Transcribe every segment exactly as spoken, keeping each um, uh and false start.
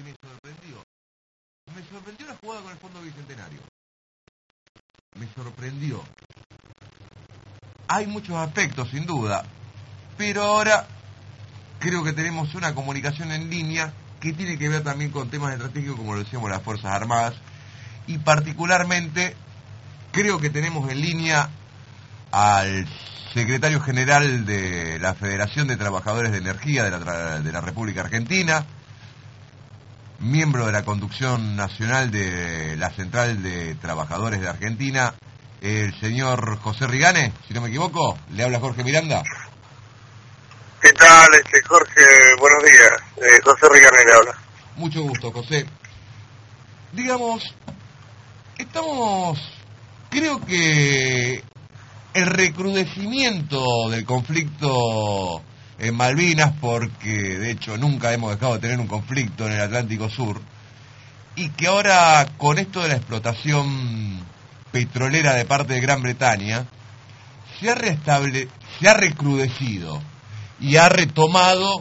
me sorprendió. Me sorprendió la jugada con el Fondo Bicentenario. Me sorprendió. Hay muchos aspectos, sin duda, pero ahora creo que tenemos una comunicación en línea que tiene que ver también con temas estratégicos, como lo decíamos, las Fuerzas Armadas, y particularmente creo que tenemos en línea al secretario general de la Federación de Trabajadores de Energía de la, de la República Argentina, miembro de la conducción nacional de la Central de Trabajadores de Argentina, el señor José Rigane, si no me equivoco. Le habla Jorge Miranda. ¿Qué tal, este Jorge? Buenos días. Eh, José Rigane le habla. Mucho gusto, José. Digamos, estamos, creo que el recrudecimiento del conflicto en Malvinas, porque de hecho nunca hemos dejado de tener un conflicto en el Atlántico Sur, y que ahora con esto de la explotación petrolera de parte de Gran Bretaña se ha restable, se ha recrudecido y ha retomado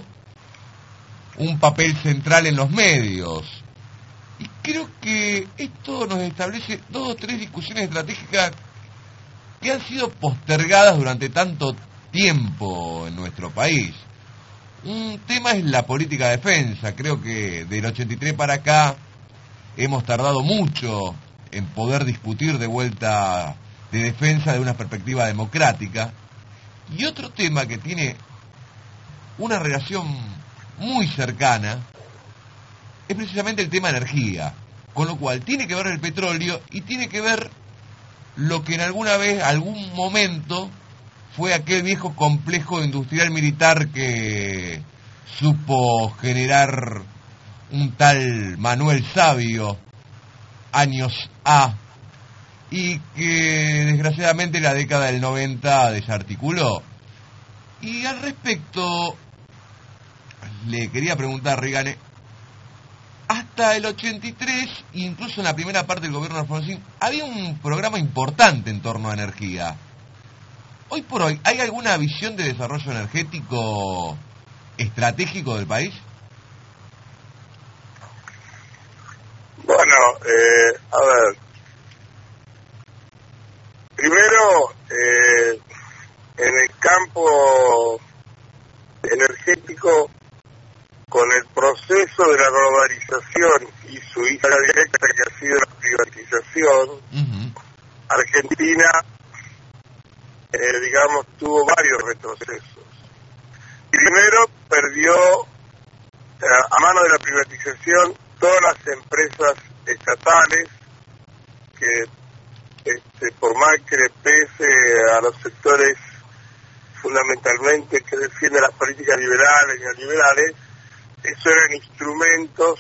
un papel central en los medios. Y creo que esto nos establece dos o tres discusiones estratégicas que han sido postergadas durante tanto tiempo en nuestro país. Un tema es la política de defensa. Creo que del ochenta y tres para acá hemos tardado mucho en poder discutir de vuelta de defensa de una perspectiva democrática. Y otro tema que tiene una relación muy cercana es precisamente el tema energía, con lo cual tiene que ver el petróleo y tiene que ver lo que en alguna vez, algún momento, fue aquel viejo complejo industrial militar que supo generar un tal Manuel Sabio, años A, y que desgraciadamente la década del noventa desarticuló. Y al respecto, le quería preguntar, Rigane, hasta el ochenta y tres, incluso en la primera parte del gobierno de Alfonsín, había un programa importante en torno a energía. Hoy por hoy, ¿hay alguna visión de desarrollo energético estratégico del país? Bueno, eh, a ver. Primero, eh, en el campo energético, con el proceso de la globalización y su hija directa que ha sido la privatización, uh-huh. Argentina, eh, digamos, tuvo varios retrocesos. Primero, perdió eh, a mano de la privatización todas las empresas estatales que, este, por más que le pese a los sectores fundamentalmente que defienden las políticas liberales y neoliberales, esos eran instrumentos,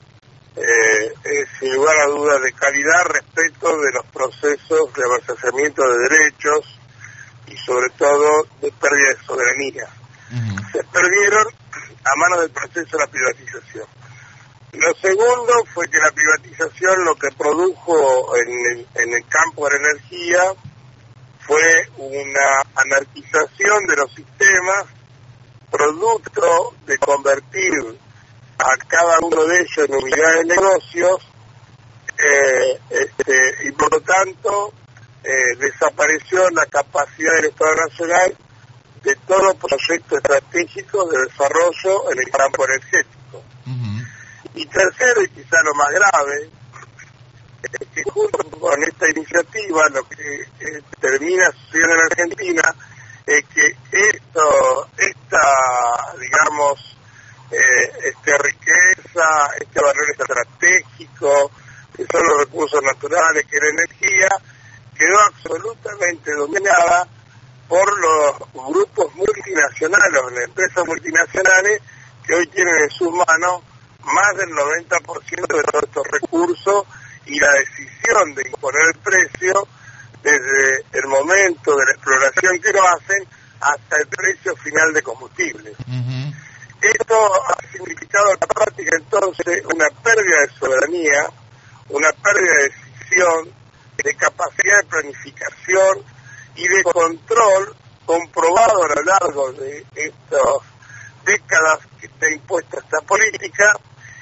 eh, eh, sin lugar a dudas, de calidad respecto de los procesos de avasallamiento de derechos y sobre todo de pérdida de soberanía. Uh-huh. Se perdieron a manos del proceso de la privatización. Lo segundo fue que la privatización lo que produjo en el, en el campo de la energía fue una anarquización de los sistemas, producto de convertir a cada uno de ellos en unidades de negocios, eh, este, y por lo tanto eh, desapareció la capacidad del Estado Nacional de todo proyecto estratégico de desarrollo en el campo energético. Uh-huh. Y tercero, y quizá lo más grave, es que junto con esta iniciativa lo que eh, termina sucediendo en Argentina es que esto, esta, digamos, eh, esta riqueza, este valor estratégico, que son los recursos naturales, que es la energía, quedó absolutamente dominada por los grupos multinacionales, las empresas multinacionales que hoy tienen en sus manos más del noventa por ciento de todos estos recursos y la decisión de imponer el precio desde el momento de la exploración que lo hacen hasta el precio final de combustibles. Uh-huh. Esto ha significado en la práctica entonces una pérdida de soberanía, una pérdida de decisión, de capacidad de planificación y de control comprobado a lo largo de estas décadas que está impuesta esta política,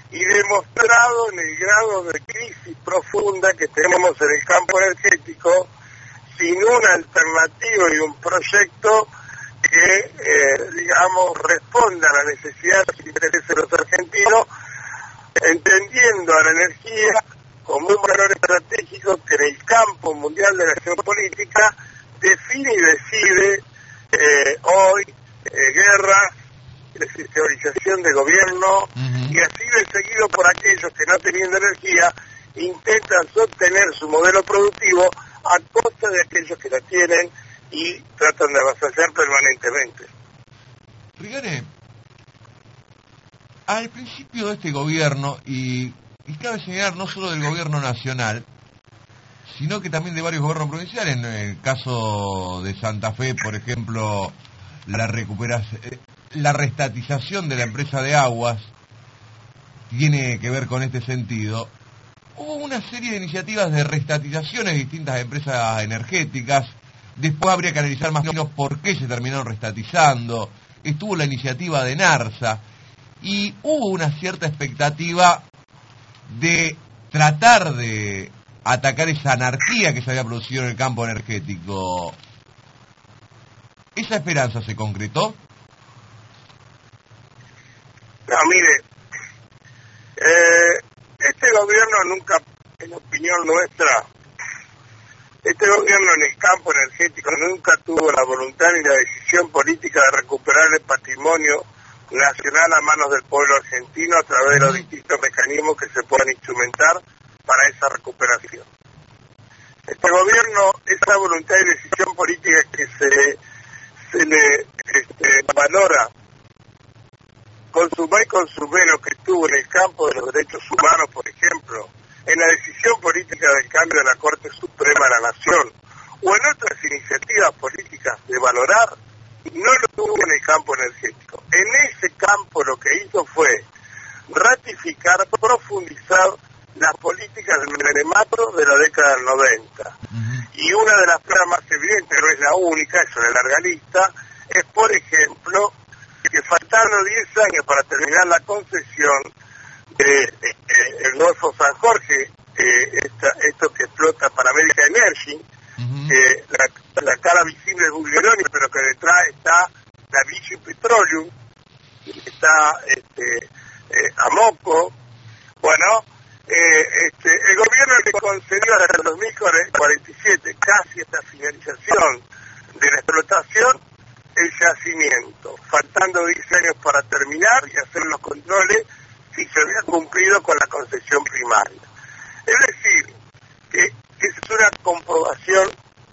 y demostrado en el grado de crisis profunda que tenemos en el campo energético, sin una alternativa y un proyecto que, eh, digamos, responda a la necesidad de los intereses de los argentinos, entendiendo a la energía como un valor estratégico que en el campo mundial de la acción política define y decide eh, hoy eh, guerras, desestabilización de gobierno, uh-huh. y así de seguido por aquellos que no teniendo energía intentan sostener su modelo productivo a costa de aquellos que la tienen y tratan de avasallar permanentemente. Rigare, al principio de este gobierno, y, y cabe señalar no solo del gobierno nacional, sino que también de varios gobiernos provinciales, en el caso de Santa Fe, por ejemplo, la recuperación, la restatización de la empresa de aguas tiene que ver con este sentido. Hubo una serie de iniciativas de restatizaciones de distintas empresas energéticas. Después habría que analizar más o menos por qué se terminaron restatizando. Estuvo la iniciativa de NARSA y hubo una cierta expectativa de tratar de atacar esa anarquía que se había producido en el campo energético. ¿Esa esperanza se concretó? No, mire, eh, este gobierno nunca, en opinión nuestra, este gobierno en el campo energético nunca tuvo la voluntad ni la decisión política de recuperar el patrimonio nacional a manos del pueblo argentino a través de los distintos mecanismos que se puedan instrumentar para esa recuperación. Este gobierno, esa voluntad y decisión política que se, se le este, valora consumar y consumir lo que estuvo en el campo de los derechos humanos, por ejemplo, en la decisión política del cambio de la Corte Suprema de la Nación, o en otras iniciativas políticas de valorar, no lo tuvo en el campo energético. En ese campo lo que hizo fue ratificar, profundizar las políticas del menemato de la década del noventa. Uh-huh. Y una de las pruebas más evidentes, no es la única, es una larga lista, es por ejemplo que faltando diez años para terminar la concesión de eh, el Golfo San Jorge, eh, esta, esto que explota para América Energy, uh-huh. que la, la cara visible es Bulgeroni, pero que detrás está la Vichy Petroleum, está este, eh, Amoco. Bueno, eh, este, el gobierno le concedió hasta el dos mil cuarenta y siete, casi esta finalización de la explotación, el yacimiento, faltando diez años para terminar y hacer los controles si se había cumplido con la concesión primaria. Es decir, que es una comprobación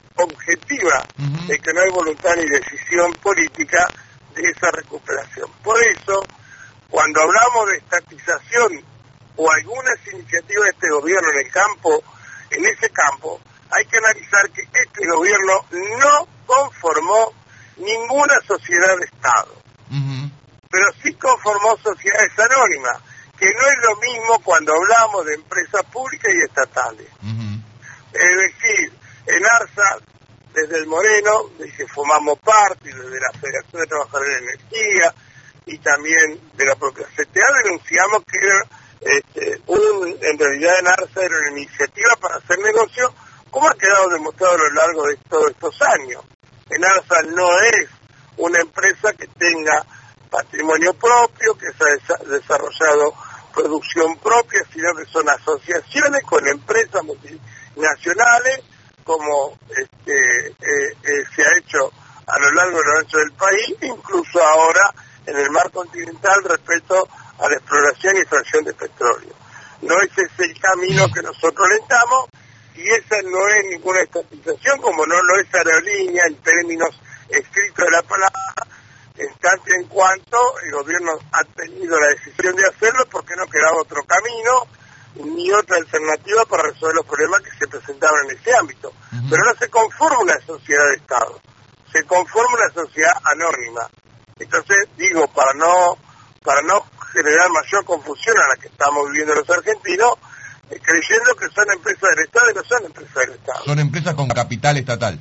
objetiva uh-huh. de que no hay voluntad ni decisión política de esa recuperación. Por eso, cuando hablamos de estatización o algunas iniciativas de este gobierno en el campo, en ese campo, hay que analizar que este gobierno no conformó ninguna sociedad de Estado, uh-huh. pero sí conformó sociedades anónimas, que no es lo mismo cuando hablamos de empresas públicas y estatales. Uh-huh. Es decir, en ARSA, desde el Moreno, de que formamos parte, desde la Federación de Trabajadores de Energía y también de la propia C T A, denunciamos que era, este, un, en realidad en ARSA era una iniciativa para hacer negocio, como ha quedado demostrado a lo largo de todos estos años. En ARSA no es una empresa que tenga patrimonio propio, que se ha desarrollado producción propia, sino que son asociaciones con empresas multinacionales, como este, eh, eh, se ha hecho a lo largo y lo ancho del país, incluso ahora en el mar continental respecto a la exploración y extracción de petróleo. No ese es el camino que nosotros alentamos, y esa no es ninguna estatización, como no lo es aerolínea en términos escritos de la palabra, en tanto en cuanto el gobierno ha tenido la decisión de hacerlo porque no quedaba otro camino ni otra alternativa para resolver los problemas que se presentaban en ese ámbito. Uh-huh. Pero no se conforma una sociedad de Estado, se conforma una sociedad anónima. Entonces, digo, para no para no generar mayor confusión a la que estamos viviendo los argentinos, eh, creyendo que son empresas del Estado y no son empresas del Estado. Son empresas con capital estatal.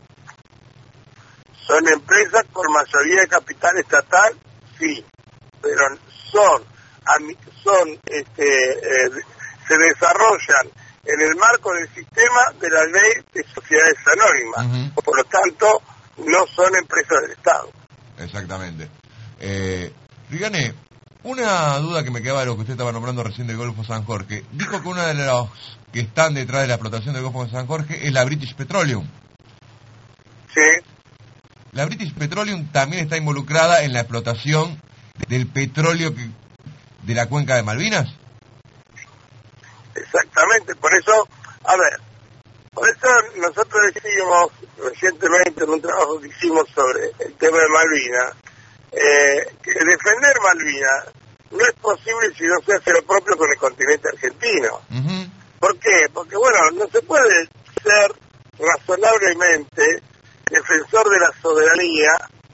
Son empresas con mayoría de capital estatal, sí, pero son son este, eh, se desarrollan en el marco del sistema de la ley de sociedades anónimas. Uh-huh. Por lo tanto, no son empresas del Estado. Exactamente. Eh, Rigane, una duda que me quedaba de lo que usted estaba nombrando recién del Golfo San Jorge. Dijo que una de los que están detrás de la explotación del Golfo San Jorge es la British Petroleum. Sí. La British Petroleum también está involucrada en la explotación del petróleo que, de la cuenca de Malvinas. Exactamente, por eso, a ver, por eso nosotros decimos recientemente en un trabajo que hicimos sobre el tema de Malvinas, eh, que defender Malvinas no es posible si no se hace lo propio con el continente argentino. Uh-huh. ¿Por qué? Porque, bueno, no se puede ser razonablemente defensor de la soberanía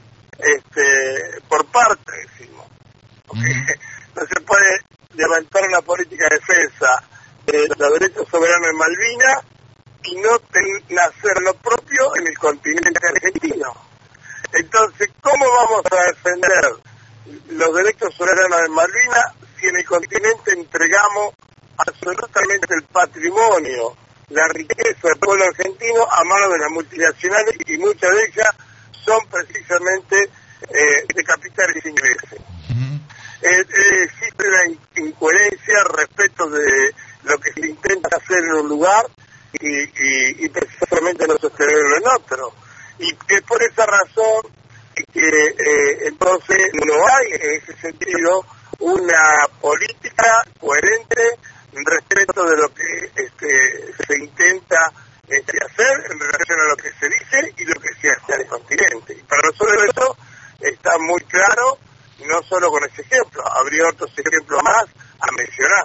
este, por parte, decimos. Porque uh-huh. no se puede levantar una política de defensa de los derechos soberanos en Malvinas y no ten, hacer lo propio en el continente argentino. Entonces, ¿cómo vamos a defender los derechos soberanos en Malvinas si en el continente entregamos absolutamente el patrimonio, la riqueza del pueblo argentino a manos de las multinacionales, y muchas de ellas son precisamente eh, de capitales ingleses? Uh-huh. eh, eh, existe una incoherencia respecto de lo que se intenta hacer en un lugar y, y, y precisamente no sostenerlo en otro. Y que por esa razón que eh, entonces no hay en ese sentido una política coherente respecto de lo que este, se intenta este, hacer en relación a lo que se dice y lo que se hace en el continente. Y para nosotros eso está muy claro, no solo con ese ejemplo, habría otros ejemplos más a mencionar.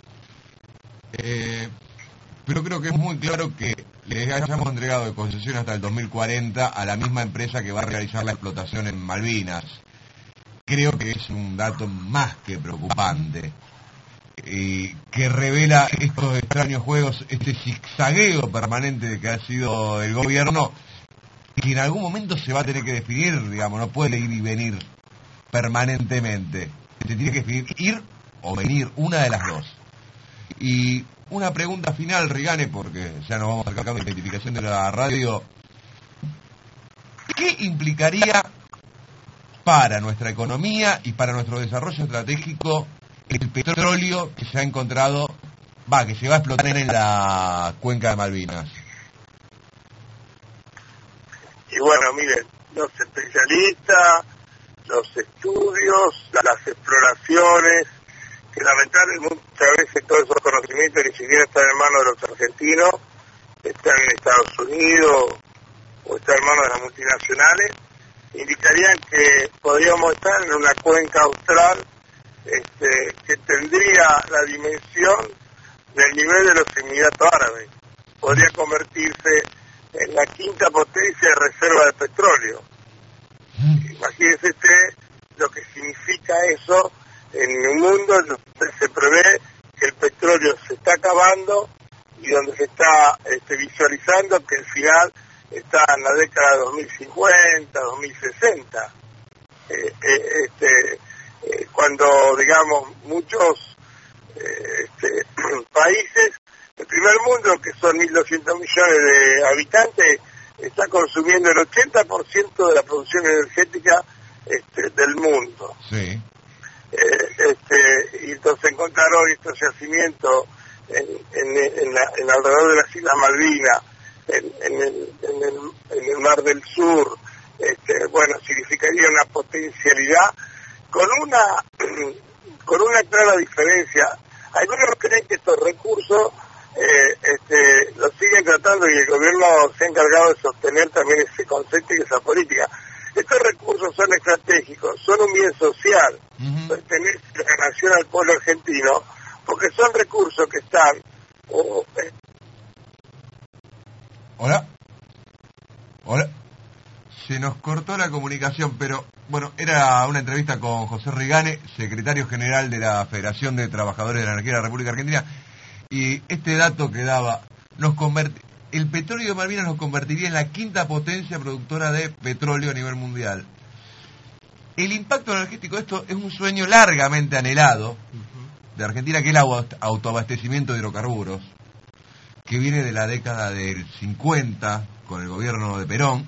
Eh, pero creo que es muy claro que les hayamos entregado de concesión hasta el dos mil cuarenta a la misma empresa que va a realizar la explotación en Malvinas. Creo que es un dato más que preocupante, y que revela estos extraños juegos, este zigzagueo permanente que ha sido el gobierno, que en algún momento se va a tener que definir, digamos, no puede ir y venir permanentemente. Se tiene que definir ir o venir, una de las dos. Y una pregunta final, Rigane, porque ya nos vamos acercando a la identificación de la radio. ¿Qué implicaría para nuestra economía y para nuestro desarrollo estratégico el petróleo que se ha encontrado, va, que se va a explotar en la cuenca de Malvinas? Y bueno, miren, los especialistas, los estudios, las exploraciones, que lamentablemente muchas veces todos esos conocimientos ni siquiera están en manos de los argentinos, están en Estados Unidos o están en manos de las multinacionales, indicarían que podríamos estar en una cuenca austral este, que tendría la dimensión del nivel de los Emiratos Árabes. Podría convertirse en la quinta potencia de reserva de petróleo. Imagínense usted lo que significa eso en un mundo donde se prevé que el petróleo se está acabando y donde se está este, visualizando que el final está en la década de dos mil cincuenta, dos mil sesenta. Eh, eh, este, eh, cuando, digamos, muchos eh, este, países del primer mundo, que son mil doscientos millones de habitantes, está consumiendo el ochenta por ciento de la producción energética este, del mundo. Sí. Eh, este, y entonces encontraron estos yacimientos en, en, en, la, en alrededor de las Islas Malvinas, en, en, el, en, el, en el Mar del Sur. Este, bueno, significaría una potencialidad con una con una clara diferencia. Algunos creen que estos recursos eh, este, los siguen tratando, y el gobierno se ha encargado de sostener también ese concepto y esa política. Estos recursos son estratégicos, son un bien social, uh-huh. pertenece a la nación, al pueblo argentino, porque son recursos que están... Oh, eh. Hola. Hola. Se nos cortó la comunicación, pero bueno, era una entrevista con José Rigane, secretario general de la Federación de Trabajadores de la Energía de la República Argentina, y este dato que daba, nos convierte... el petróleo de Malvinas nos convertiría en la quinta potencia productora de petróleo a nivel mundial. El impacto energético de esto es un sueño largamente anhelado, de Argentina, que es el autoabastecimiento de hidrocarburos, que viene de la década del cincuenta, con el gobierno de Perón.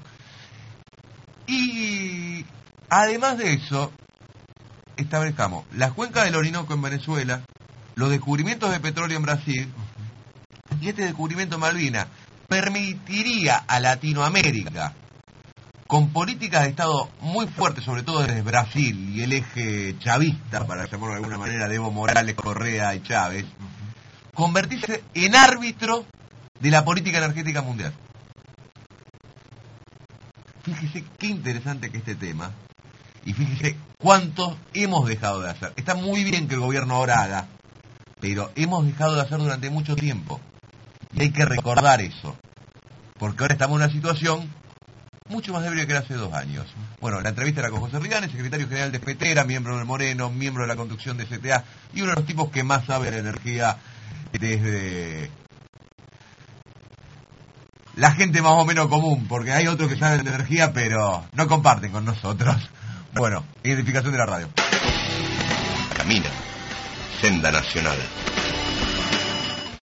Y además de eso, establezcamos las cuencas del Orinoco en Venezuela, los descubrimientos de petróleo en Brasil, y este descubrimiento en Malvinas permitiría a Latinoamérica, con políticas de Estado muy fuertes, sobre todo desde Brasil y el eje chavista, para llamarlo de alguna manera, de Evo Morales, Correa y Chávez, convertirse en árbitro de la política energética mundial. Fíjese qué interesante que este tema, y fíjese cuántos hemos dejado de hacer. Está muy bien que el gobierno ahora haga, pero hemos dejado de hacer durante mucho tiempo. Y hay que recordar eso, porque ahora estamos en una situación mucho más débil que hace dos años. Bueno, la entrevista era con José Riganes, secretario general de FETERA, miembro del Moreno, miembro de la conducción de C T A, y uno de los tipos que más sabe de energía desde la gente más o menos común, porque hay otros que saben de energía, pero no comparten con nosotros. Bueno, identificación de la radio. Camina, senda nacional.